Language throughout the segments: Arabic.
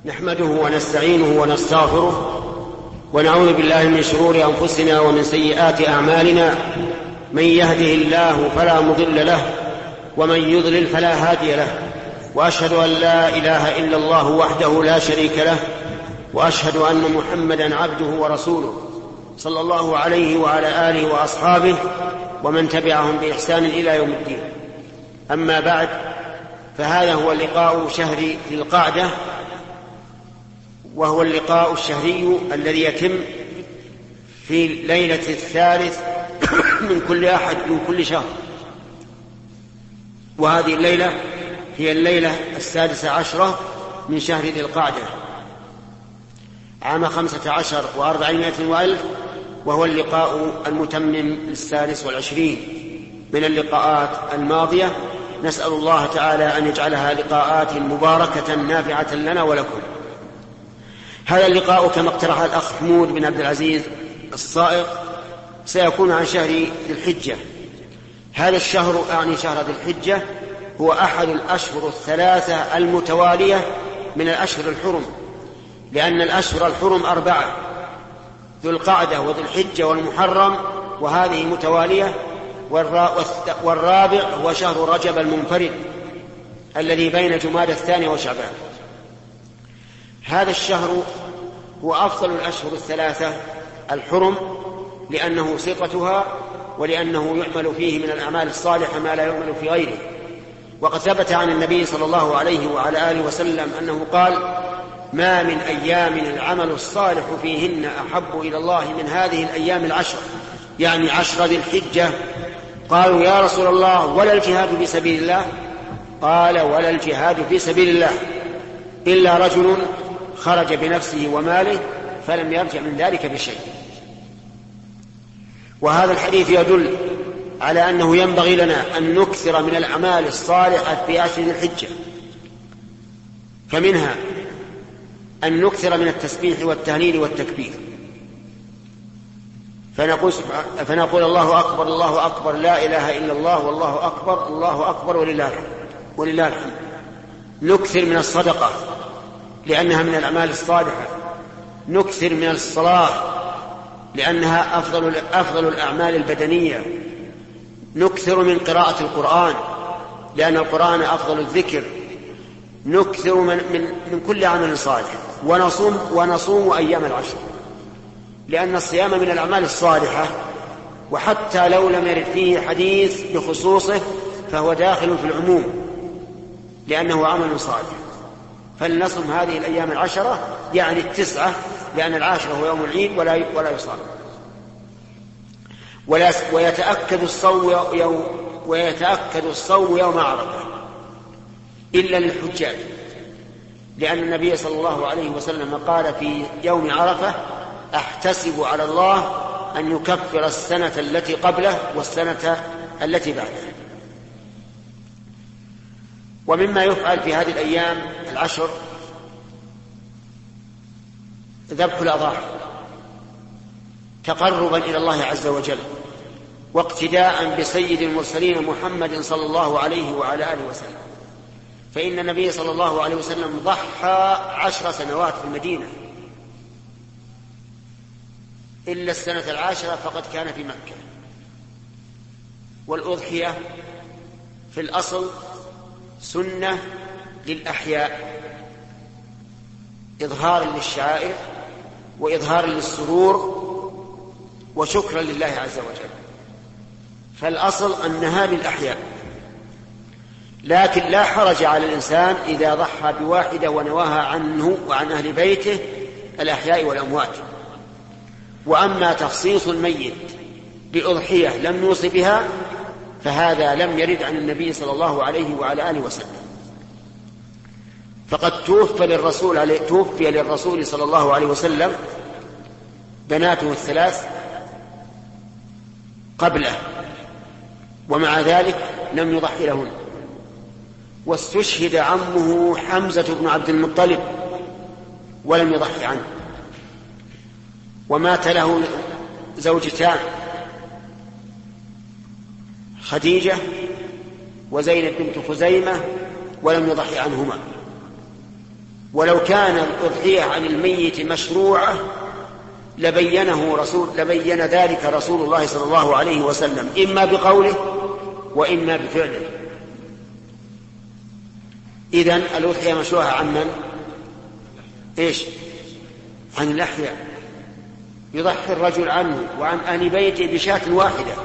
نحمده ونستعينه ونستغفره ونعوذ بالله من شرور أنفسنا ومن سيئات أعمالنا. من يهده الله فلا مضل له ومن يضلل فلا هادي له، وأشهد أن لا إله إلا الله وحده لا شريك له، وأشهد أن محمدا عبده ورسوله صلى الله عليه وعلى آله وأصحابه ومن تبعهم بإحسان إلى يوم الدين. أما بعد، فهذا هو لقاء شهر ذي القعدة، وهو اللقاء الشهري الذي يتم في ليلة 3 من كل شهر، وهذه الليلة هي الليلة 16 من شهر ذي القعدة عام 15 و400 وألف، وهو اللقاء المتمم 26 من اللقاءات الماضية. نسأل الله تعالى أن يجعلها لقاءات مباركة نافعة لنا ولكم. هذا اللقاء كما اقترح الأخ حمود بن عبد العزيز الصائغ سيكون عن شهر ذي الحجة. هذا الشهر، أعني شهر ذي الحجة، هو أحد الأشهر 3 المتوالية من الأشهر الحرم، لأن الأشهر الحرم 4، ذو القعدة وذو الحجة والمحرم، وهذه متوالية. والرابع هو شهر رجب المنفرد الذي بين جمادى الثانية وشعبان. هذا الشهر هو أفضل الأشهر 3 الحرم، لأنه صفتها ولأنه يعمل فيه من الأعمال الصالحة ما لا يعمل في غيره. وقد ثبت عن النبي صلى الله عليه وعلى آله وسلم أنه قال: ما من أيام العمل الصالح فيهن أحب إلى الله من هذه الأيام 10، يعني 10 ذي الحجة. قالوا: يا رسول الله، ولا الجهاد في سبيل الله؟ قال: ولا الجهاد في سبيل الله إلا رجل خرج بنفسه وماله فلم يرجع من ذلك بشيء. وهذا الحديث يدل على أنه ينبغي لنا أن نكثر من الأعمال الصالحة في أشهر الحجة، فمنها أن نكثر من التسبيح والتهليل والتكبير، فنقول الله أكبر الله أكبر، لا إله إلا الله، والله أكبر الله أكبر ولله الحمد. نكثر من الصدقة لأنها من الأعمال الصالحة. نكثر من الصلاة لأنها أفضل الأعمال البدنية. نكثر من قراءة القرآن لأن القرآن أفضل الذكر. نكثر من كل عمل صالح. ونصوم أيام العشر، لأن الصيام من الأعمال الصالحة، وحتى لو لم يرد فيه حديث بخصوصه فهو داخل في العموم لأنه عمل صالح. فلنصم هذه الأيام 10، يعني 9، لأن 10 هو يوم العيد ولا يصام. ويتأكد الصوم يوم عرفة إلا للحجاج، لأن النبي صلى الله عليه وسلم قال في يوم عرفة: أحتسب على الله أن يكفر السنة التي قبله والسنة التي بعده. ومما يفعل في هذه الأيام 10 ذبح الأضاحي تقربا إلى الله عز وجل، واقتداء بسيد المرسلين محمد صلى الله عليه وعلى آله وسلم. فإن النبي صلى الله عليه وسلم ضحى 10 سنوات في المدينة، إلا السنة 10 فقد كان في مكة. والأضحية في الأصل سنة للأحياء، إظهارا للشعائر وإظهارا للسرور وشكرا لله عز وجل. فالأصل أنها للأحياء، لكن لا حرج على الإنسان إذا ضحى بواحدة ونواها عنه وعن أهل بيته الأحياء والأموات. وأما تخصيص الميت بأضحية لم نوصي بها فهذا لم يرد عن النبي صلى الله عليه وعلى آله وسلم. فقد توفي للرسول صلى الله عليه وسلم بناته 3 قبله، ومع ذلك لم يضحي لهن. واستشهد عمه حمزة بن عبد المطلب ولم يضحي عنه. ومات له زوجتان، خديجة وزينب بنت خزيمة، ولم يضحي عنهما. ولو كان الأضحية عن الميت مشروعة لبين ذلك رسول الله صلى الله عليه وسلم، إما بقوله وإما بفعله. إذن الأضحية مشروعة عن من؟ إيش؟ عن الأحياء. يضحي الرجل عنه وعن أهل بيته بشاة واحدة.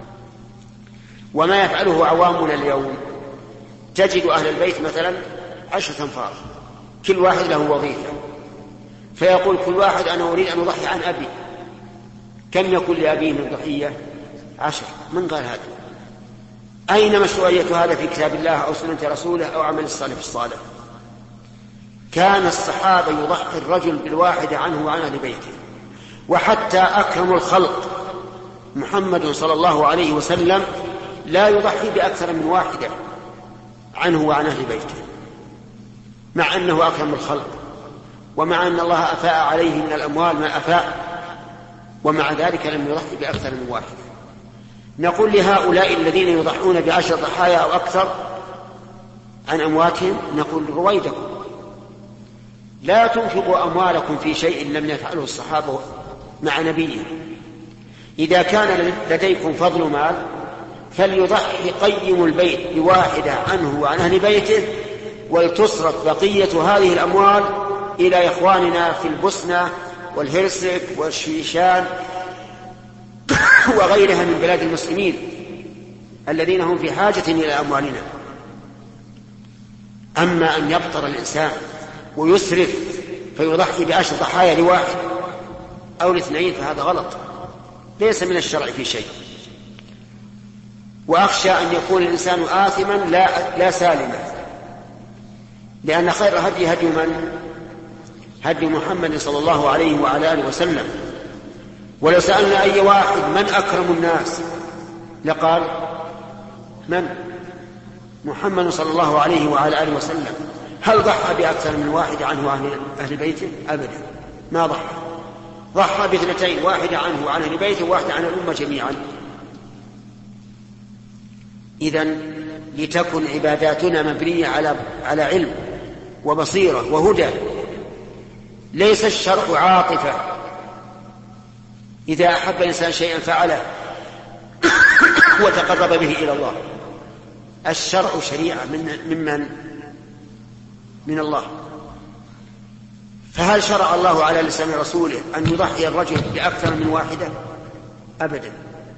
وما يفعله عوامنا اليوم، تجد أهل البيت مثلا 10 أنفار، كل واحد له وظيفة، فيقول كل واحد أنا أريد أن أضحي عن أبي. كم يكون لأبيه من ضحية؟ 10. من قال هذا؟ أين مشروعية هذا في كتاب الله أو سنة رسوله أو عمل السلف الصالح؟ كان الصحابة يضحي الرجل بالواحد عنه وعن أهل بيته. وحتى أكرم الخلق محمد صلى الله عليه وسلم لا يضحي بأكثر من واحدة عنه وعن أهل بيته، مع أنه أكرم الخلق، ومع أن الله أفاء عليه من الأموال ما أفاء، ومع ذلك لم يضحي بأكثر من واحدة. نقول لهؤلاء الذين يضحون ب10 ضحايا أو أكثر عن أمواتهم، نقول رويدكم، لا تنفقوا أموالكم في شيء لم يفعله الصحابة مع نبيهم. إذا كان لديكم فضل مال فليضحي قيم البيت بواحدة عنه وعن أهل بيته، ولتصرف بقية هذه الأموال إلى إخواننا في البوسنة والهرسك والشيشان وغيرها من بلاد المسلمين الذين هم في حاجة إلى أموالنا. أما أن يبطر الإنسان ويسرف فيضحي ب10 ضحايا لواحد أو ل2 فهذا غلط، ليس من الشرع في شيء. وأخشى أن يكون الإنسان آثما لا سالما، لأن خير هدي من؟ هدي محمد صلى الله عليه وعلى آله وسلم. ولو سألنا أي واحد من أكرم الناس لقال من؟ محمد صلى الله عليه وعلى آله وسلم. هل ضحى بأكثر من واحد عنه أهل بيته؟ أبدا، ما ضحى ب2، واحدة عنه وعن أهل بيته وواحدة عن الأمة جميعا. إذن لتكن عباداتنا مبنية على علم وبصيرة وهدى، ليس الشرع عاطفة إذا أحب الإنسان شيئا فعله وتقرب به إلى الله. الشرع شريعة من الله. فهل شرع الله على لسان رسوله أن يضحي الرجل بأكثر من واحدة؟ أبدا.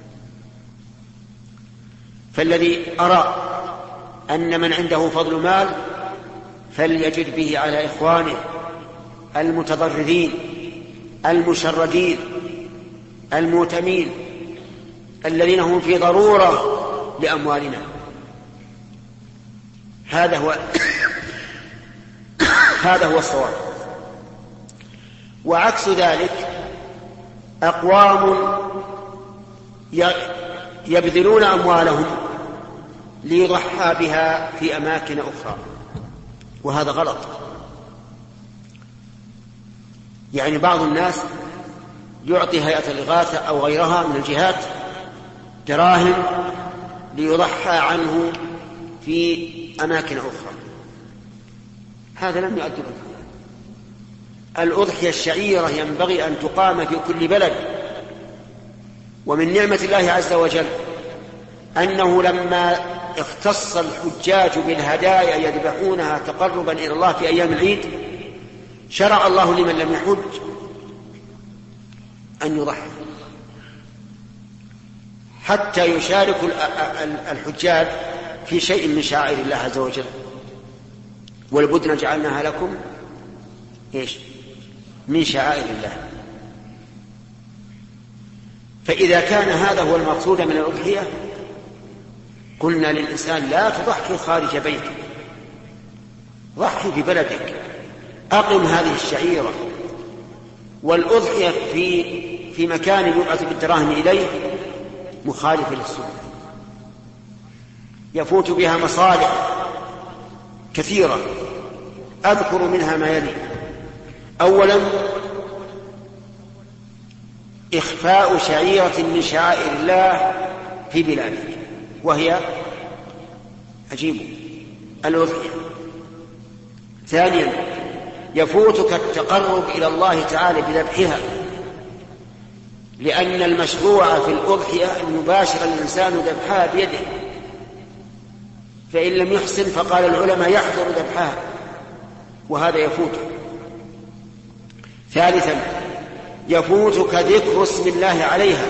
فالذي أرى أن من عنده فضل مال فليجد به على إخوانه المتضررين المشردين المؤتمين الذين هم في ضرورة لأموالنا. هذا هو الصواب. وعكس ذلك أقوام يبذلون أموالهم ليضحى بها في أماكن أخرى، وهذا غلط. يعني بعض الناس يعطي هيئة الإغاثة أو غيرها من الجهات دراهم ليضحى عنه في أماكن أخرى، هذا لم يؤدي به. الأضحية الشعيرة ينبغي أن تقام في كل بلد. ومن نعمة الله عز وجل أنه لما اختص الحجاج بالهدايا يذبحونها تقربا إلى الله في أيام العيد، شرع الله لمن لم يحج أن يضحي حتى يشارك الحجاج في شيء من شعائر الله عز وجل. والبدن جعلناها لكم إيش؟ من شعائر الله. فإذا كان هذا هو المقصود من الأضحية قلنا للإنسان لا تضحي خارج بيتك، ضحي في بلدك، أقم هذه الشعيرة. والأضحية في مكان يبعث بالدراهم إليه مخالف للسنة، يفوت بها مصالح كثيرة، أذكر منها ما يلي. أولا إخفاء شعيرة من شعائر الله في بلادك، وهي عجيب الأضحية. ثانيا يفوتك التقرب إلى الله تعالى بذبحها، لأن المشروع في الأضحية أن يباشر الإنسان ذبحها بيده، فإن لم يحسن فقال العلماء يحضر ذبحها، وهذا يفوتك. ثالثا يفوتك ذكر اسم الله عليها،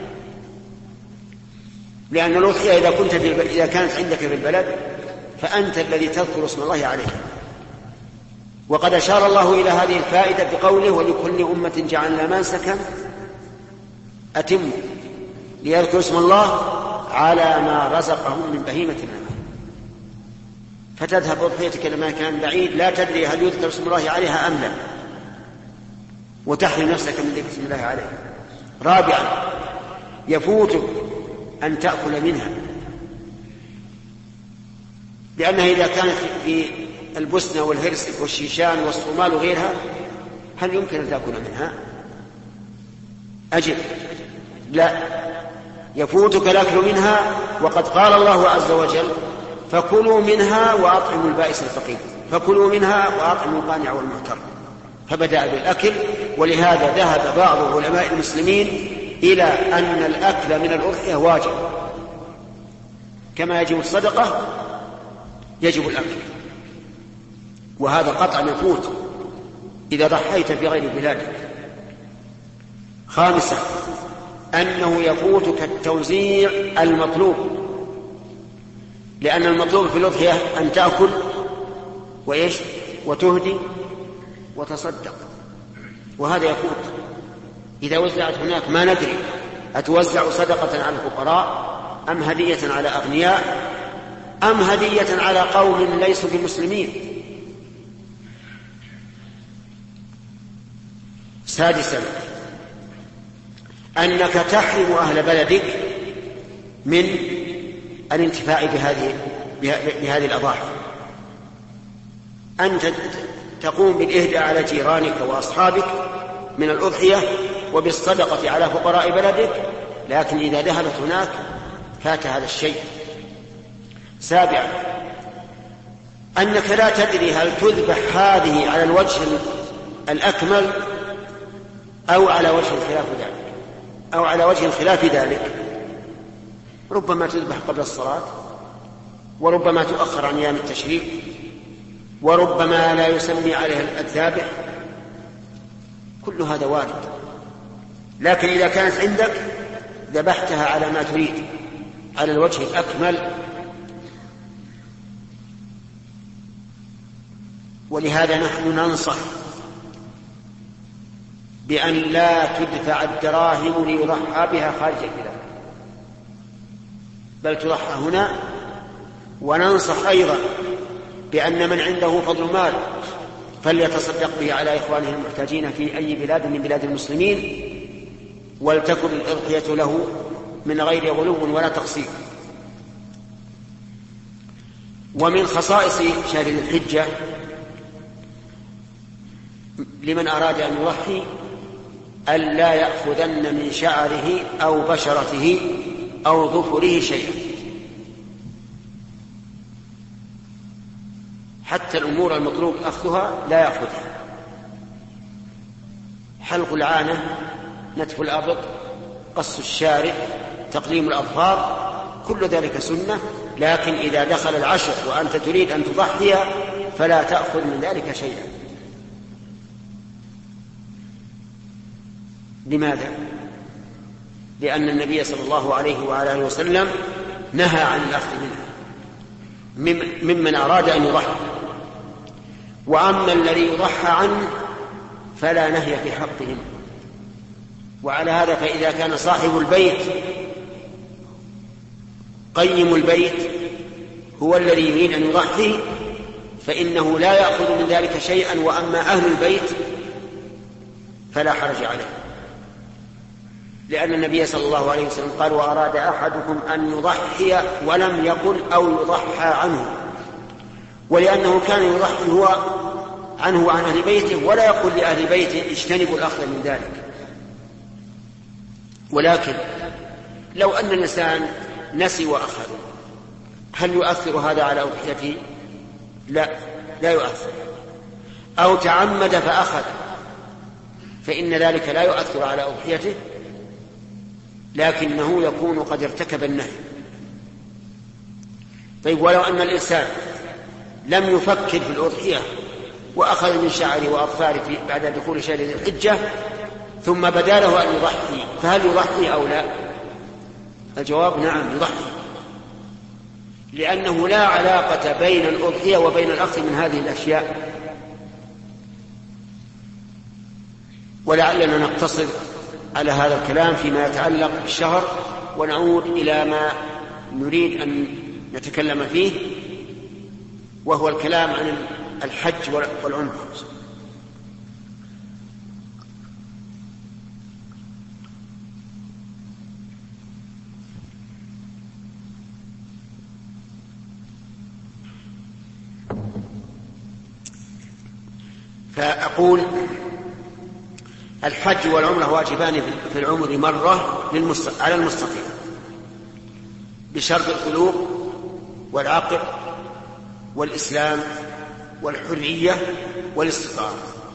لأن الأضحية إذا كانت عندك في البلد فأنت الذي تذكر اسم الله عليها. وقد أشار الله إلى هذه الفائدة بقوله: ولكل أمة جعلنا منسكا أتموا ليذكروا اسم الله على ما رزقهم من بهيمة الأنعام. فتذهب أضحيتك لما كان بعيد لا تدري هل يذكر اسم الله عليها أم لا، وتحرم نفسك من ذكر اسم الله عليها. رابعا يفوتك أن تأكل منها، لأنها إذا كانت في البسنة والهرس والشيشان والصومال وغيرها هل يمكن أن تأكل منها؟ أجب لا، يفوتك الأكل منها، وقد قال الله عز وجل: فكلوا منها وأطعموا البائس الفقير، فكلوا منها وأطعموا القانع والمعتر، فبدأ بالأكل. ولهذا ذهب بعض علماء المسلمين إلى أن الأكل من الأضحية واجب، كما يجب الصدقة يجب الأكل، وهذا قطعا يفوت إذا ضحيت في غير بلادك. خامسا أنه يفوتك التوزيع المطلوب، لأن المطلوب في الأضحية أن تأكل وتهدي وتصدق، وهذا يفوت. إذا وزعت هناك ما ندري أتوزع صدقة على الفقراء أم هدية على أغنياء أم هدية على قوم ليسوا بمسلمين. سادسا أنك تحرم أهل بلدك من الانتفاع بهذه الأضاحي. أنت تقوم بالإهداء على جيرانك وأصحابك من الأضحية وبالصدقة على فقراء بلدك، لكن إذا ذهبت هناك فات هذا الشيء. سابعا أنك لا تدري هل تذبح هذه على الوجه الأكمل أو على وجه خلاف ذلك، ربما تذبح قبل الصلاة، وربما تؤخر عن أيام التشريق، وربما لا يسمي عليها الذابح، كل هذا وارد. لكن إذا كانت عندك ذبحتها على ما تريد على الوجه الأكمل. ولهذا نحن ننصح بأن لا تدفع الدراهم ليضحى بها خارج البلاد، بل تضحى هنا. وننصح أيضا بأن من عنده فضل مال فليتصدق به على إخوانه المحتاجين في أي بلاد من بلاد المسلمين، ولتكن الأضحية له من غير غلو ولا تقصير. ومن خصائص شهر الحجة لمن أراد أن يضحي ألا يأخذن من شعره أو بشرته أو ظفره شيئا، حتى الأمور المطلوب أخذها لا يأخذها. حلق العانة، نتف الأبط، قص الشارب، تقليم الأظفار، كل ذلك سنة. لكن إذا دخل العشر وأنت تريد أن تضحي فلا تأخذ من ذلك شيئا. لماذا؟ لأن النبي صلى الله عليه وآله وسلم نهى عن الأخذ منها ممن أراد أن يضحي. وأما الذي يضحى عنه فلا نهي في حقهم. وعلى هذا فإذا كان صاحب البيت قيم البيت هو الذي يريد أن يضحي فإنه لا يأخذ من ذلك شيئا، وأما أهل البيت فلا حرج عليه، لأن النبي صلى الله عليه وسلم قال: وأراد أحدكم أن يضحي ولم يقل أو يضحى عنه، ولأنه كان يضحي هو عنه وعن أهل بيته ولا يقول لأهل بيته اجتنبوا الأخذ من ذلك. ولكن لو أن الإنسان نسي وأخذ هل يؤثر هذا على أضحيته؟ لا يؤثر. أو تعمد فأخذ فإن ذلك لا يؤثر على أضحيته، لكنه يكون قد ارتكب النهي. طيب، ولو أن الإنسان لم يفكر في الأضحية وأخذ من شعره وأظفاره بعد دخول شهر ذي الحجة ثم بدا له أن يضحي، فهل يضحي أو لا؟ الجواب نعم يضحي، لأنه لا علاقة بين الأضحية وبين الأخذ من هذه الأشياء. ولعلنا نقتصر على هذا الكلام فيما يتعلق بالشهر، ونعود إلى ما نريد أن نتكلم فيه، وهو الكلام عن الحج والعمرة. فأقول الحج والعمرة واجبان في العمر مرة على المستطيع بشرط البلوغ والعقل والإسلام والحرية والاستطاعة.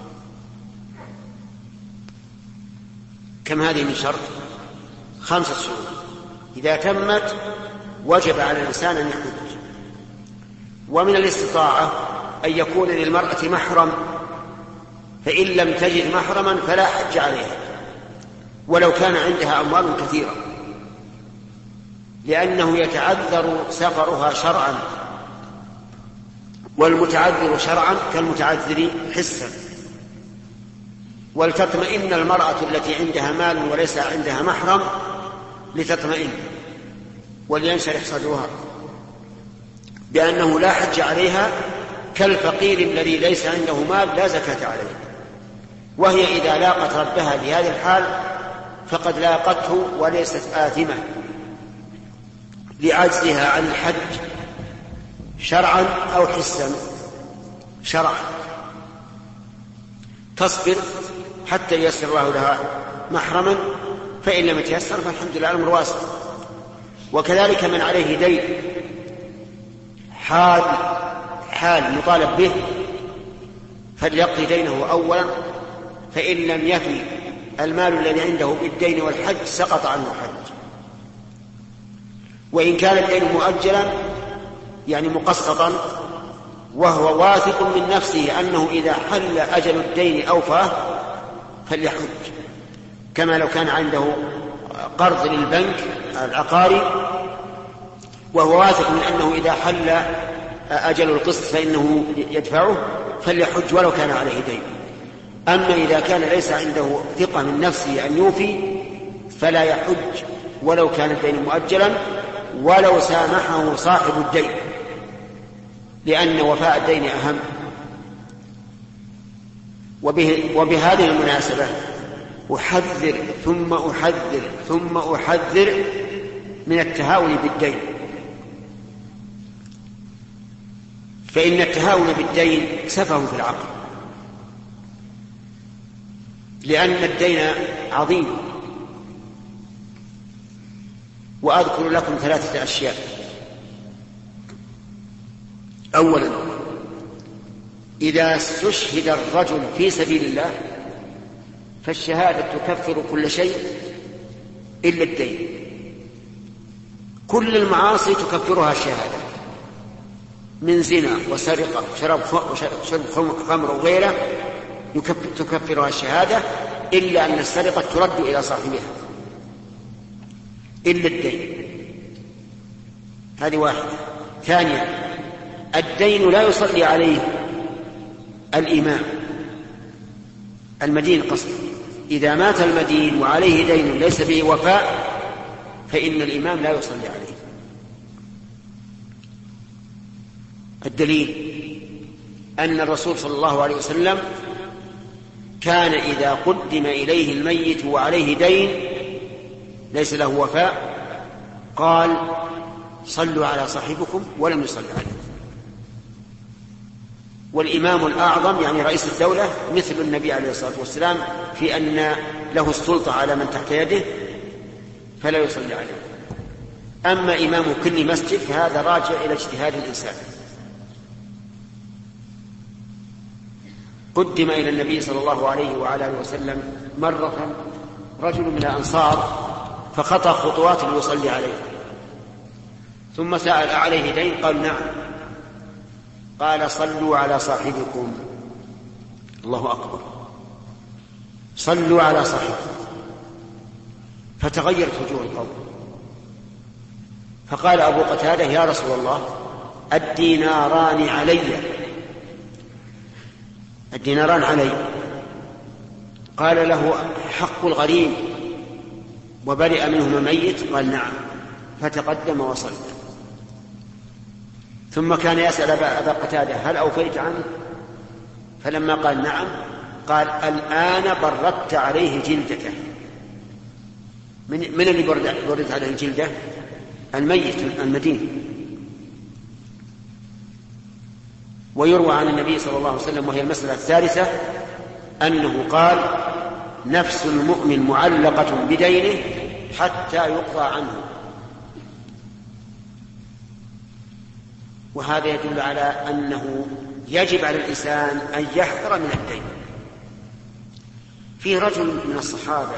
كم هذه من شرط؟ 5 شروط. إذا تمت وجب على الإنسان أن يحج. ومن الاستطاعة أن يكون للمرأة محرم، فإن لم تجد محرما فلا حج عليها ولو كان عندها أموال كثيرة، لأنه يتعذر سفرها شرعا، والمتعذر شرعا كالمتعذر حسا. ولتطمئن المرأة التي عندها مال وليس عندها محرم لتطمئن ولينشرح صدرها بأنه لا حج عليها، كالفقير الذي ليس عنده مال لا زكاة عليه. وهي إذا لاقت ربها بهذه الحال فقد لاقته وليست آثمة لعجزها عن الحج شرعا أو حسا. شرعا تصبر حتى ييسر الله لها محرما، فإن لم يتيسر فالحمد لله الأمر واسع. وكذلك من عليه دين حال مطالب به فليقضي دينه أولا، فإن لم يفي المال الذي عنده بالدين والحج سقط عنه الحج. وإن كان الدين مؤجلا يعني مقسطا وهو واثق من نفسه أنه إذا حل أجل الدين أوفاه فليحج، كما لو كان عنده قرض للبنك العقاري وهو واثق من أنه إذا حل أجل القسط فإنه يدفعه فليحج ولو كان عليه دين. أما إذا كان ليس عنده ثقة من نفسه أن يوفي فلا يحج ولو كان الدين مؤجلا ولو سامحه صاحب الدين، لأن وفاء الدين أهم. وبهذه المناسبة أحذر ثم أحذر ثم أحذر من التهاون بالدين، فإن التهاون بالدين سفه في العقل، لأن الدين عظيم. وأذكر لكم 3 أشياء. أولا، إذا استشهد الرجل في سبيل الله فالشهادة تكفر كل شيء إلا الدين. كل المعاصي تكفرها الشهادة من زنا وسرقة وشرب خمر وغيره تكفرها الشهادة، إلا أن السرقة ترد إلى صاحبها إلا الدين. هذه واحدة. ثانيا، الدين لا يصلي عليه الإمام المدين قصد. إذا مات المدين وعليه دين ليس به وفاء فإن الإمام لا يصلي عليه. الدليل أن الرسول صلى الله عليه وسلم كان إذا قدم إليه الميت وعليه دين ليس له وفاء قال صلوا على صاحبكم ولم يصلي عليه. والإمام الأعظم يعني رئيس الدولة مثل النبي عليه الصلاة والسلام في أن له السلطة على من تحت يده فلا يصلي عليه. أما إمام كل مسجد فهذا راجع إلى اجتهاد الإنسان. قدم إلى النبي صلى الله عليه وعلى آله وسلم مرة رجل من الأنصار فخطى خطوات ليصلي عليه، ثم سأل عليه دين؟ قال نعم. قال صلوا على صاحبكم. الله أكبر، صلوا على صاحبكم. فتغيرت وجوه القوم، فقال أبو قتادة يا رسول الله الديناران علي، الديناران علي. قال له حق الغريم وبرئ منهما ميت؟ قال نعم. فتقدم وصلى. ثم كان يسأل أبا قتادة هل أوفيت عنه؟ فلما قال نعم قال الآن بردت عليه جلدته. من اللي بردت عليه الجلدة؟ الميت المدين. ويروى عن النبي صلى الله عليه وسلم، وهي المسألة الثالثة، أنه قال نفس المؤمن معلقة بدينه حتى يقضى عنه. وهذا يدل على أنه يجب على الإنسان أن يحذر من الدين. في رجل من الصحابة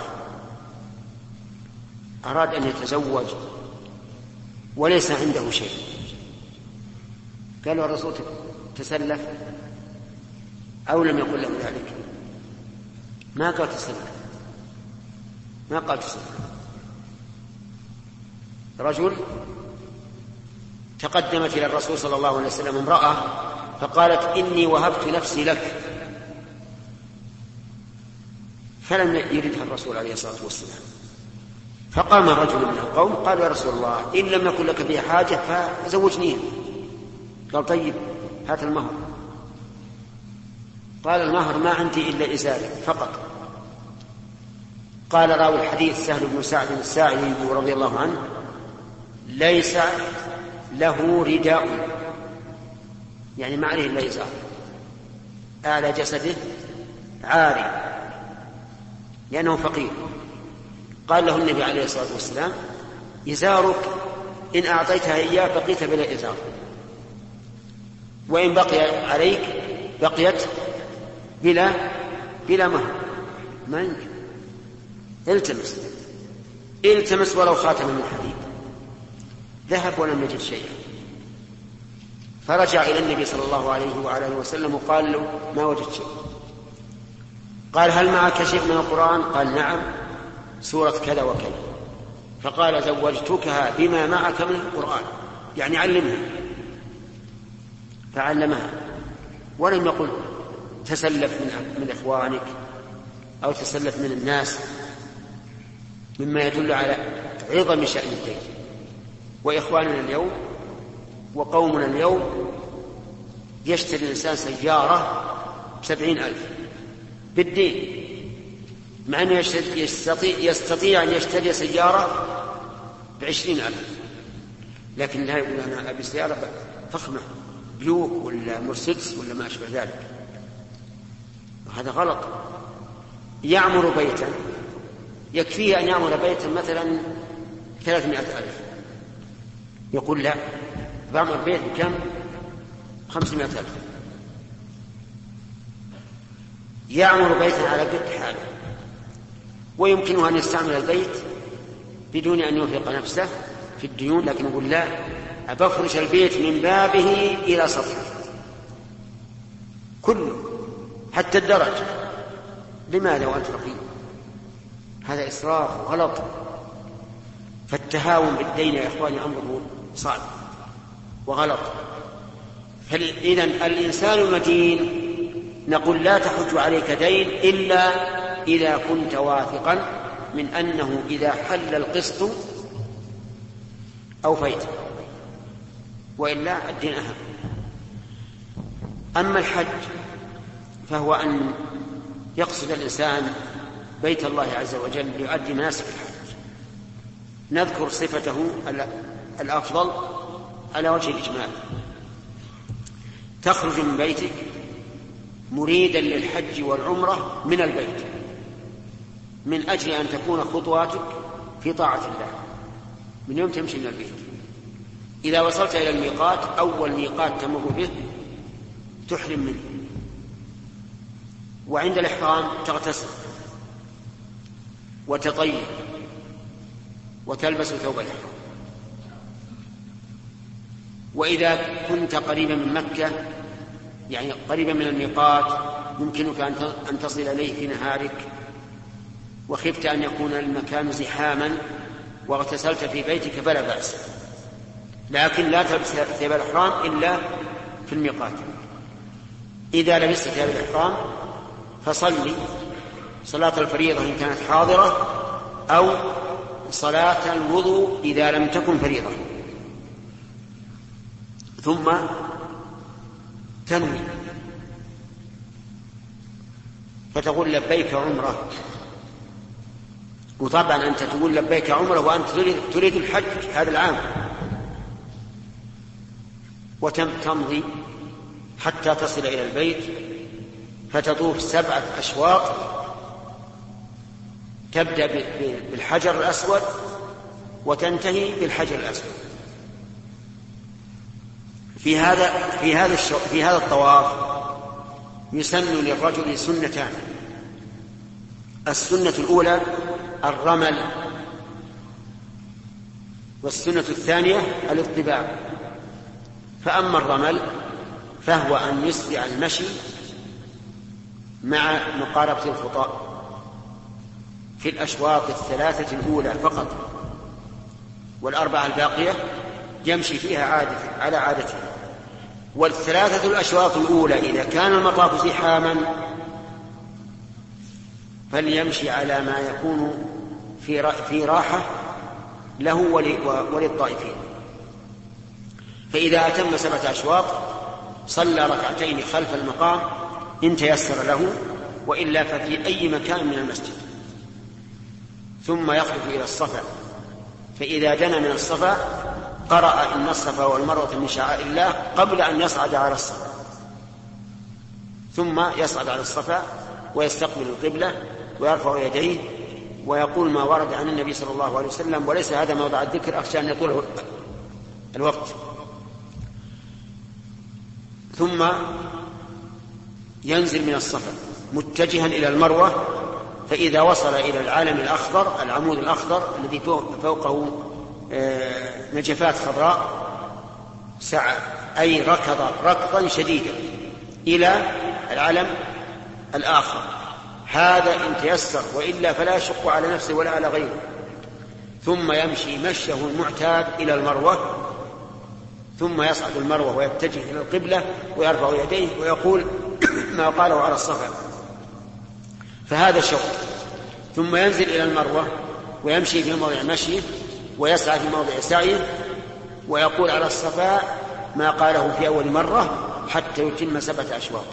أراد أن يتزوج وليس عنده شيء، قال له الرسول تسلف أو لم يقل له ذلك؟ ما قال تسلف، ما قال تسلف. رجل تقدمت إلى الرسول صلى الله عليه وسلم امرأة فقالت إني وهبت نفسي لك، فلم يردها الرسول عليه الصلاة والسلام. فقام رجل من القوم قال يا رسول الله إن لم يكن لك بها حاجة فزوجنيها. قال طيب هات المهر. قال المهر ما عندي إلا إزاري فقط. قال راوي الحديث سهل بن سعد الساعدي رضي الله عنه ليس له رداء، يعني ما عليه إلا إزار، أعلى جسده عاري لأنه فقير. قال له النبي عليه الصلاة والسلام إزارك إن أعطيتها إياه بقيت بلا إزار، وإن بقي عليك بقيت بلا مهر. ما يمكن. التمس ولو خاتما من حديد. ذهب ولم يجد شيئا، فرجع إلى النبي صلى الله عليه وعلى آله وسلم وقال له ما وجدت شيء. قال هل معك شيء من القرآن؟ قال نعم سورة كذا وكذا. فقال زوجتكها بما معك من القرآن، يعني علمها. فعلمها ولم يقل تسلف من إخوانك أو تسلف من الناس، مما يدل على عظم شأن الدين. وإخواننا اليوم وقومنا اليوم يشتري الإنسان سيارة ب70,000 بالدين، مع أنه يستطيع أن يشتري سيارة ب20,000، لكن لا يقول أنا أبي سيارة فخمة بيوك ولا مرسيدس ولا ما أشبه ذلك. وهذا غلط. يعمر بيتا يكفيه أن يعمر بيتا مثلا 300,000، يقول لا بعمر بيت بكم؟ 500,000. يعمر بيتا على قد حاله، ويمكنه أن يستعمل البيت بدون أن ينفق نفسه في الديون، لكن يقول لا أبفرش البيت من بابه إلى سطحه كله حتى الدرج. لماذا وأنت فقير؟ هذا إسراف وغلط. فالتهاون بالدين يا إخواني أمره صعب وغلط. إذن الإنسان المدين نقول لا تحج عليك دين إلا إذا كنت واثقا من أنه إذا حل القسط أوفيت، وإلا الدين أهم. أما الحج فهو أن يقصد الإنسان بيت الله عز وجل ليؤدي مناسك الحج. نذكر صفته الأفضل على وجه الإجمال. تخرج من بيتك مريدا للحج والعمرة من البيت من أجل أن تكون خطواتك في طاعة الله من يوم تمشي من البيت. إذا وصلت إلى الميقات أول ميقات تمر به تحرم منه، وعند الإحرام تغتسل وتطيب وتلبس ثوب الإحرام. وإذا كنت قريبا من مكة يعني قريبا من الميقات يمكنك أن تصل إليه في نهارك وخفت أن يكون المكان زحاما واغتسلت في بيتك فلا بأس، لكن لا تلبس ثياب الإحرام إلا في الميقات. إذا لبست ثياب الإحرام فصلي صلاة الفريضة إن كانت حاضرة أو صلاة الوضوء إذا لم تكن فريضة، ثم تنوي فتقول لبيك عمرة. وطبعا أنت تقول لبيك عمرة وأنت تريد الحج هذا العام، وتمضي حتى تصل إلى البيت فتطوف 7 أشواط، تبدأ بالحجر الأسود وتنتهي بالحجر الأسود. في هذا الطواف يسن للرجل سنتان: السنة الأولى الرمل، والسنة الثانية الاطباع. فأما الرمل فهو أن يسرع المشي مع مقاربة الخطى في الأشواط 3 الأولى فقط، وال4 الباقية يمشي فيها على عادته. وال3 الأشواط الأولى إذا كان المطاف زحاما فليمشي على ما يكون في راحة له وللطائفين. فإذا أتم 7 أشواط صلى 2 خلف المقام إن تيسر له، وإلا ففي أي مكان من المسجد، ثم يخرج إلى الصفا. فإذا دنا من الصفا قرأ إن الصفا والمروة من شعائر الله قبل أن يصعد على الصفا، ثم يصعد على الصفا ويستقبل القبلة ويرفع يديه ويقول ما ورد عن النبي صلى الله عليه وسلم، وليس هذا موضع الذكر أخشى أن يطول الوقت. ثم ينزل من الصفا متجها إلى المروة، فإذا وصل إلى العلم الأخضر، العمود الأخضر الذي فوقه نجفات خضراء، سعى أي ركض ركضا شديدا إلى العلم الآخر. هذا إن تيسر، وإلا فلا يشق على نفسه ولا على غيره. ثم يمشي مشيه المعتاد إلى المروة، ثم يصعد المروة ويتجه إلى القبلة ويرفع يديه ويقول ما قاله على الصفا، فهذا شوط. ثم ينزل إلى المروة ويمشي في موضع مشيه ويسعى في موضع سعيه ويقول على الصفا ما قاله في أول مرة حتى يتم 7 أشواط.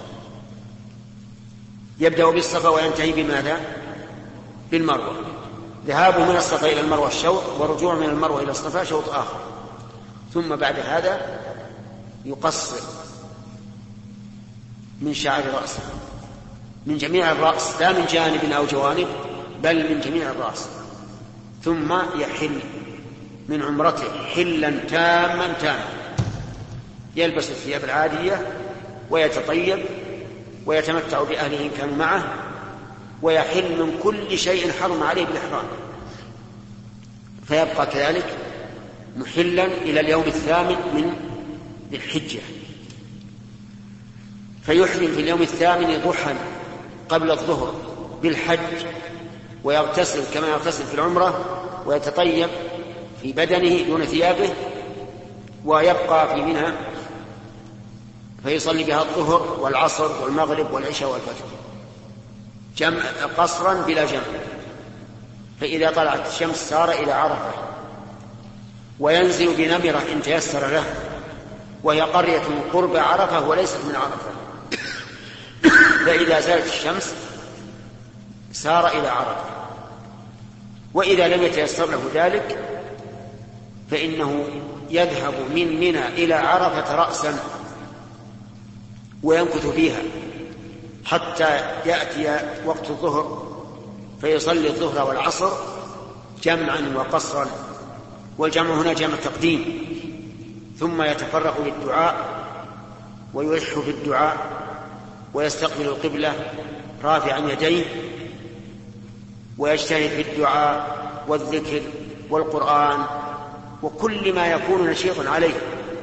يبدأ بالصفا وينتهي بماذا؟ بالمروة. ذهابه من الصفا إلى المروة شوط، ورجوع من المروة إلى الصفا شوط آخر. ثم بعد هذا يقصر من شعر رأسه، من جميع الرأس، لا من جانب أو جوانب، بل من جميع الرأس. ثم يحل من عمرته حلا تاما يلبس الثياب العادية ويتطيب ويتمتع بأهله إن كانوا معه، ويحل من كل شيء حرم عليه بالإحرام، فيبقى كذلك محلا إلى اليوم 8 من ذي الحجة. فيحرم في اليوم 8 ضحى قبل الظهر بالحج، ويغتسل كما يغتسل في العمرة، ويتطيب في بدنه دون ثيابه، ويبقى في منى فيصلي بها الظهر والعصر والمغرب والعشاء والفجر جمع قصرا بلا جمع. فإذا طلعت الشمس سار إلى عرفة وينزل بنمرة إن تيسر له، وهي قرية قرب عرفة وليست من عرفة. فإذا زالت الشمس سار إلى عرفة، وإذا لم يتيسر له ذلك فإنه يذهب من منى إلى عرفة رأسا ويمكث فيها حتى يأتي وقت الظهر، فيصلي الظهر والعصر جمعا وقصرا، والجمع هنا جمع تقديم. ثم يتفرغ للدعاء ويلح في الدعاء ويستقبل القبلة رافعا يديه ويجتهد في الدعاء والذكر والقرآن وكل ما يكون نشيطا عليه.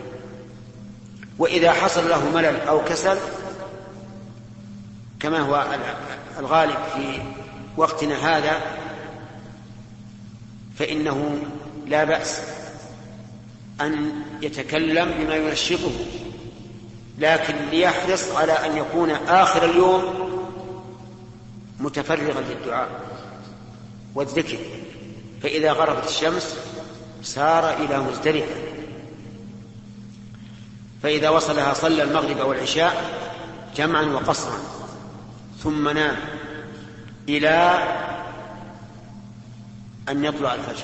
وإذا حصل له ملل أو كسل كما هو الغالب في وقتنا هذا فإنه لا بأس أن يتكلم بما ينشطه، لكن ليحرص على أن يكون آخر اليوم متفرغا للدعاء والذكر. فإذا غربت الشمس سار إلى مزدلفة، فإذا وصلها صلى المغرب والعشاء جمعا وقصرا ثم نام إلى أن يطلع الفجر.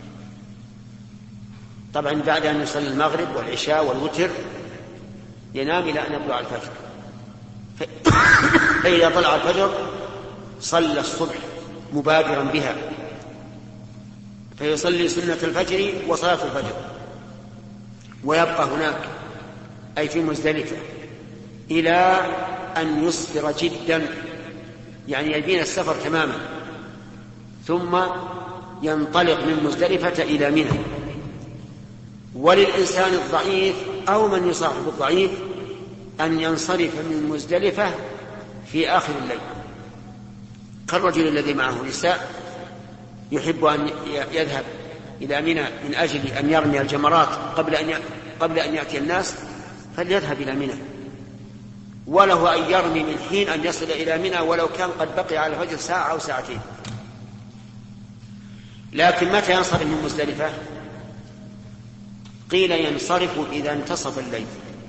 طبعا بعد أن يصلي المغرب والعشاء والوتر ينام إلى أن يطلع الفجر، فإذا طلع الفجر صلى الصبح مبادرا بها، فيصلي سنة الفجر وصلاة الفجر ويبقى هناك أي في مزدلفة إلى أن يصفر جدا، يعني يبين السفر تماما، ثم ينطلق من مزدلفة إلى منى. وللإنسان الضعيف أو من يصاحب الضعيف أن ينصرف من مزدلفة في آخر الليل، كالرجل الذي معه نساء يحب أن يذهب إلى منى من أجل أن يرمي الجمرات قبل أن يأتي الناس، فليذهب إلى منى، وله أن يرمي من حين أن يصل إلى منى ولو كان قد بقي على الفجر ساعة أو ساعتين. لكن متى ينصرف من مزدلفة؟ قيل ينصرف إذا انتصف الليل،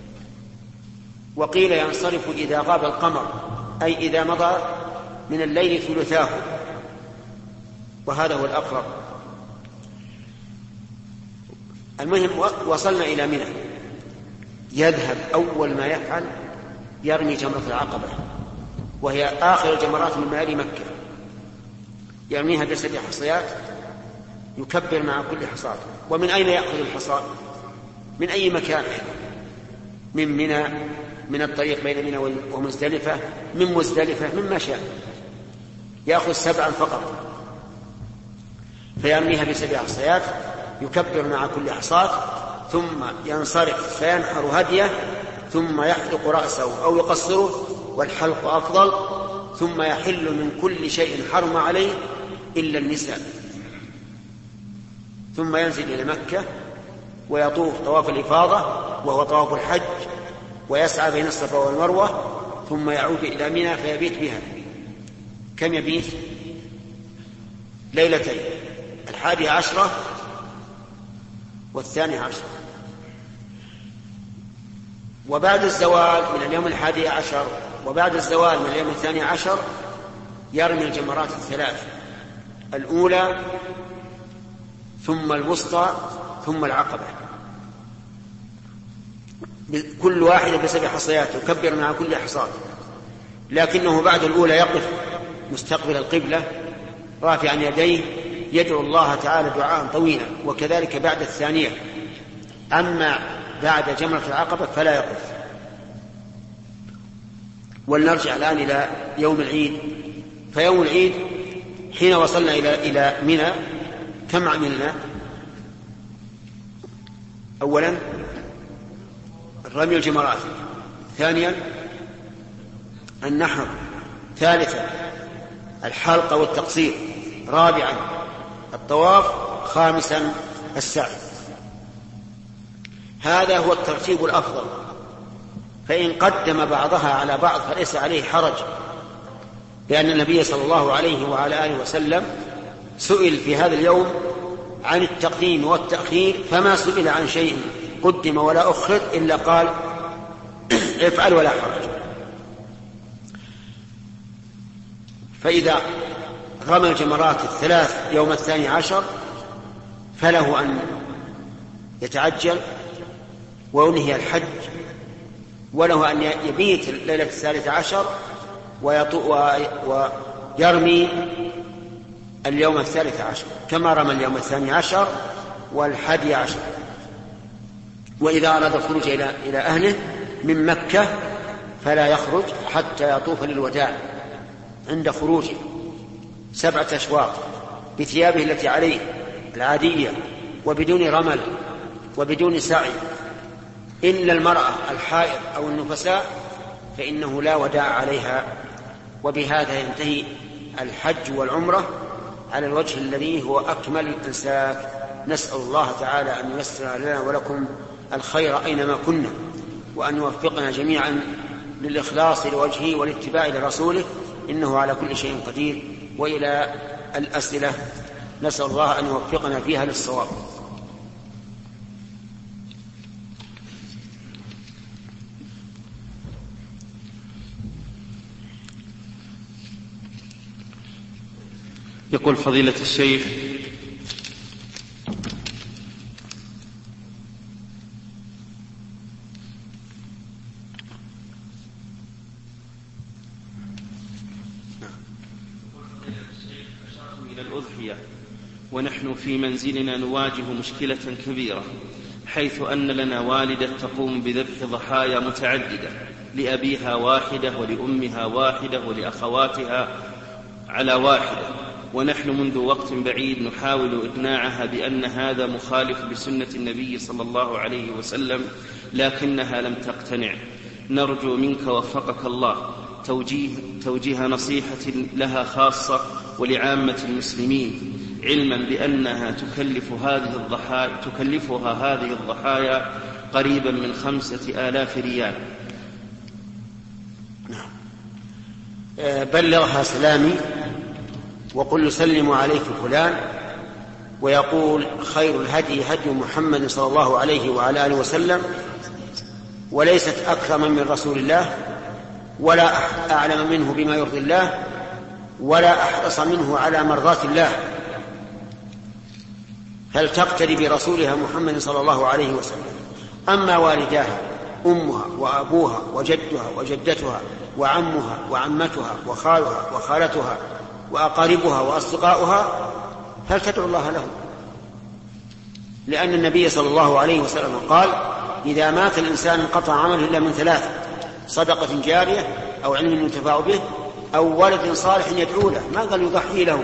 وقيل ينصرف إذا غاب القمر، أي إذا مضى من الليل ثلثاه، وهذا هو الأقرب. المهم وصلنا إلى منى، يذهب أول ما يفعل يرمي جمرة العقبة، وهي آخر الجمرات من موالي مكة، يرميها ب7 حصيات، يكبر مع كل حصاة. ومن أين يأخذ الحصاة؟ من أي مكان، من منى، من الطريق بين منى ومزدلفة، من مزدلفة، مما شاء، يأخذ 7 فقط، فيرميها ب7 حصيات، يكبر مع كل حصاة، ثم ينصرف فينحر هديه، ثم يحلق رأسه أو يقصره، والحلق أفضل، ثم يحل من كل شيء حرم عليه إلا النساء، ثم ينزل إلى مكة ويطوف طواف الإفاضة وهو طواف الحج، ويسعى بين الصفا والمروة، ثم يعود إلى منى فيبيت بها. كم يبيت؟ ليلتين، 11 و12. وبعد الزوال من اليوم 11 وبعد الزوال من اليوم 12 يرمي الجمرات 3، الأولى ثم الوسطى ثم العقبة، كل واحدة ب7 حصيات، يكبر مع كل حصاة. لكنه بعد الأولى يقف مستقبل القبلة رافعا يديه يدعو الله تعالى دعاء طويلا، وكذلك بعد الثانية. أما بعد جمرة العقبة فلا يقف. ولنرجع الآن إلى يوم العيد. فيوم العيد حين وصلنا إلى منى كم عملنا؟ أولا رمي الجمرات، ثانيا النحر، ثالثا الحلق والتقصير، رابعا الطواف، خامسا السعي. هذا هو الترتيب الأفضل، فإن قدم بعضها على بعض فليس عليه حرج، لأن النبي صلى الله عليه وعلى آله وسلم سئل في هذا اليوم عن التقديم والتأخير، فما سئل عن شيء قدم ولا أخر إلا قال افعل ولا حرج. فإذا رمى الجمرات 3 يوم 12 فله أن يتعجل وينهي الحج، وله أن يبيت ليلة 13 ويرمي اليوم 13 كما رمى اليوم 12 و11. وإذا أراد الخروج إلى أهله من مكة فلا يخرج حتى يطوف للوداع، عند خروجه 7 أشواط بثيابه التي عليه العادية وبدون رمل وبدون سعي إلا المرأة الحائض أو النفساء فإنه لا وداع عليها. وبهذا ينتهي الحج والعمرة على الوجه الذي هو أكمل الإنساك. نسأل الله تعالى أن ييسر لنا ولكم الخير أينما كنا، وأن يوفقنا جميعا للإخلاص لوجهه والاتباع لرسوله، إنه على كل شيء قدير. وإلى الأسئلة، نسأل الله أن يوفقنا فيها للصواب. يقول فضيلة الشيخ: إلى الأضحية ونحن في منزلنا نواجه مشكلة كبيرة، حيث أن لنا والدة تقوم بذبح ضحايا متعددة، لأبيها واحدة ولأمها واحدة ولأخواتها على واحدة، ونحن منذ وقت بعيد نحاول إقناعها بأن هذا مخالف بسنة النبي صلى الله عليه وسلم، لكنها لم تقتنع. نرجو منك وفقك الله توجيه نصيحة لها خاصة ولعامة المسلمين، علما بأنها تكلفها هذه الضحايا قريبا من 5000 ريال. بلغها سلامي وقل يسلم عليك فلان، ويقول: خير الهدي هدي محمد صلى الله عليه وعلى آله وسلم، وليست أكرم من رسول الله، ولا أعلم منه بما يرضي الله، ولا أحرص منه على مرضات الله، فلتقتدي برسولها محمد صلى الله عليه وسلم. أما والداها أمها وأبوها وجدها وجدتها وعمها وعمتها وخالها وخالتها وأقاربها وأصدقاؤها فلتدعو الله لهم، لأن النبي صلى الله عليه وسلم قال: إذا مات الإنسان انقطع عمله إلا من 3: صدقة جارية، أو علم ينتفع به، أو ولد صالح يدعو له. ما قال يضحي له،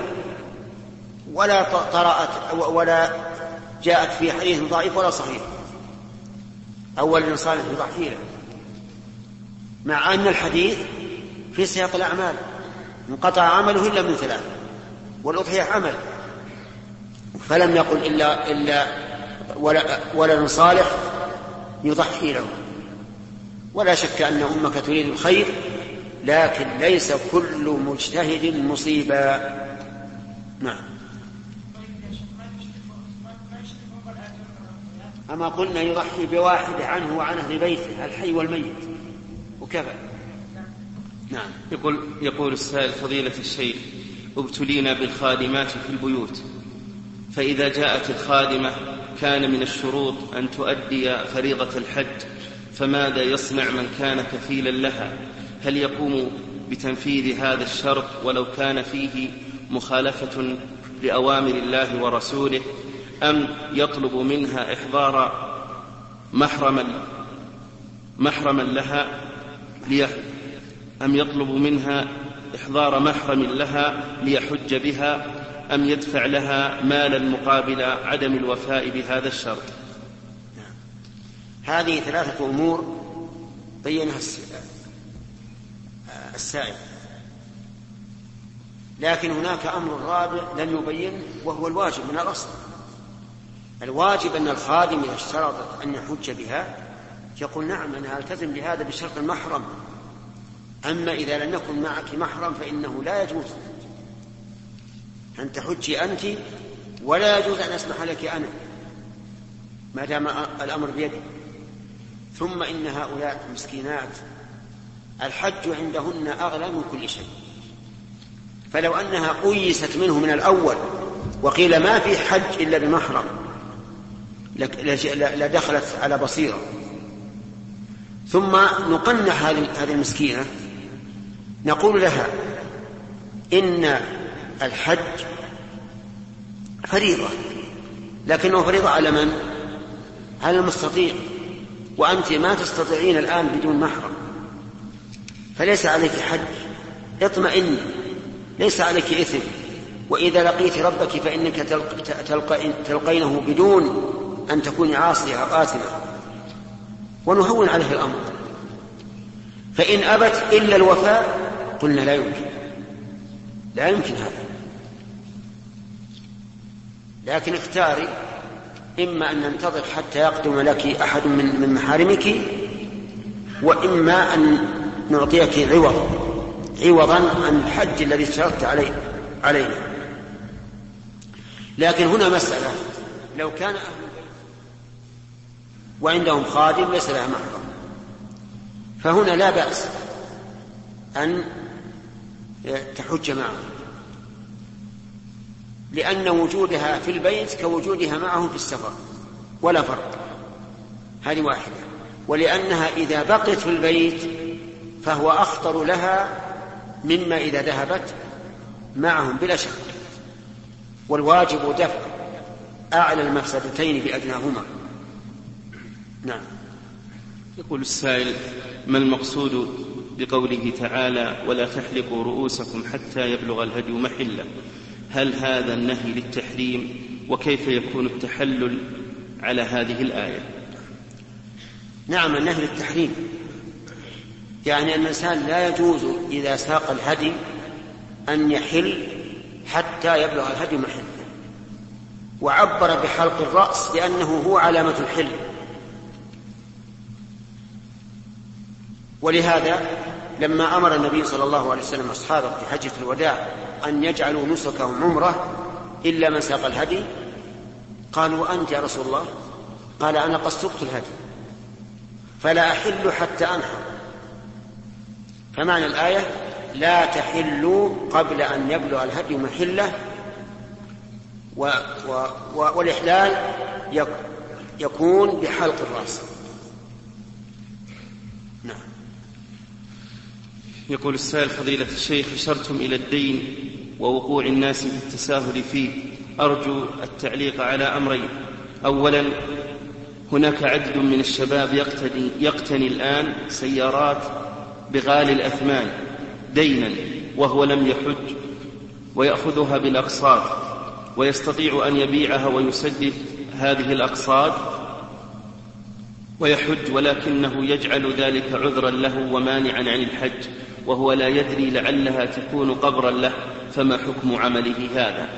ولا جاءت في حديث ضعيف ولا صحيح أو ولد صالح يضحي له، مع أن الحديث في سياق الأعمال: انقطع عمله إلا من 3، والأضحية عمل. فلم يقل إلا ولد صالح يضحي له. ولا شك أن أمك تريد الخير، لكن ليس كل مجتهد مصيبا. نعم. أما قلنا يضحي بواحد عنه وعن أهل بيته الحي والميت وكفى. نعم. يقول السائل: فضيلة الشيخ، ابتلينا بالخادمات في البيوت، فإذا جاءت الخادمة كان من الشروط أن تؤدي فريضة الحج، فماذا يصنع من كان كفيلا لها؟ هل يقوم بتنفيذ هذا الشرط ولو كان فيه مخالفة لأوامر الله ورسوله، أم يطلب منها إحضار محرما لها ليحج بها، أم يدفع لها مالا مقابل عدم الوفاء بهذا الشرط؟ هذه 3 أمور بينها السائل، لكن هناك أمر رابع لم يبين، وهو الواجب من الأصل. الواجب أن الخادم إذا اشترطت أن يحج بها يقول: نعم أنا ألتزم بهذا بشرط المحرم. أما إذا لم يكن معك محرم فإنه لا يجوز أن تحجي أنت، ولا يجوز أن أسمح لك أنا ما دام الأمر بيدي. ثم إن هؤلاء المسكينات الحج عندهن أغلى من كل شيء، فلو أنها أيست منه من الأول وقيل ما في حج إلا بمحرم لدخلت على بصيرة. ثم نقنع هذه المسكينة، نقول لها: إن الحج فريضة، لكنه فريضة على من؟ على المستطيع، وأنت ما تستطيعين الآن بدون محرم، فليس عليك حج. اطمئن ليس عليك إثم. وإذا لقيت ربك فإنك تلقينه بدون أن تكوني عاصية آثمة، ونهون عليه الأمر. فإن أبت إلا الوفاء قلنا لا يمكن هذا، لكن اختاري، إما أن ننتظر حتى يقدم لك أحد من محارمك، وإما أن نعطيك عوضا عن الحج الذي اشترطت علينا. لكن هنا مسألة، لو كان أهل البيت وعندهم خادم ليس لها محرم، فهنا لا بأس أن تحج معه، لأن وجودها في البيت كوجودها معهم في السفر ولا فرق، هذه واحدة. ولأنها إذا بقيت في البيت فهو أخطر لها مما إذا ذهبت معهم بلا شك، والواجب دفع أعلى المفسدتين بأدناهما. نعم. يقول السائل: ما المقصود بقوله تعالى ولا تحلقوا رؤوسكم حتى يبلغ الهدي محله؟ هل هذا النهي للتحريم؟ وكيف يكون التحلل على هذه الآية؟ نعم، النهي للتحريم، يعني أن الإنسان لا يجوز إذا ساق الهدي أن يحل حتى يبلغ الهدي محله، وعبر بحلق الرأس لأنه هو علامة الحل. ولهذا لما أمر النبي صلى الله عليه وسلم أصحابه في حجة الوداع أن يجعلوا نسكهم عمرة إلا من ساق الهدي، قالوا: أنت يا رسول الله؟ قال: أنا قد سقت الهدي فلا أحل حتى أنحر. فمعنى الآية: لا تحلوا قبل أن يبلغ الهدي محله، والإحلال يكون بحلق الرأس. نعم. يقول السائل: فضيلة الشيخ، أشرتم إلى الدين ووقوع الناس في التساهل فيه، أرجو التعليق على أمرين. أولا، هناك عدد من الشباب يقتني الآن سيارات بغالي الأثمان دينا وهو لم يحج، ويأخذها بالأقساط، ويستطيع أن يبيعها ويسدد هذه الأقساط ويحج، ولكنه يجعل ذلك عذرا له ومانعا عن الحج، وهو لا يدري لعلها تكون قبرا له، فما حكم عمله هذا؟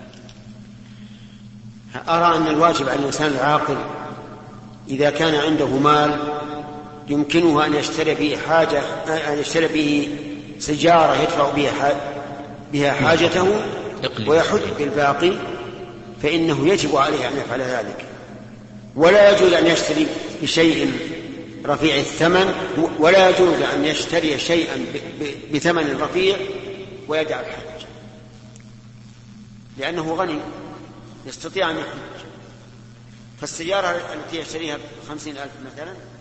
أرى أن الواجب على الإنسان العاقل إذا كان عنده مال يمكنه أن يشتري به سيارة يدفع بها حاجته ويحج بالباقي، فإنه يجب عليه أن يفعل ذلك. ولا يجوز أن يشتري بشيء رفيع الثمن، ولا يجوز أن يشتري شيئا بثمن رفيع ويدع الحج، لأنه غني يستطيع أن يحج. فالسيارة التي يشتريها ب50,000 مثلا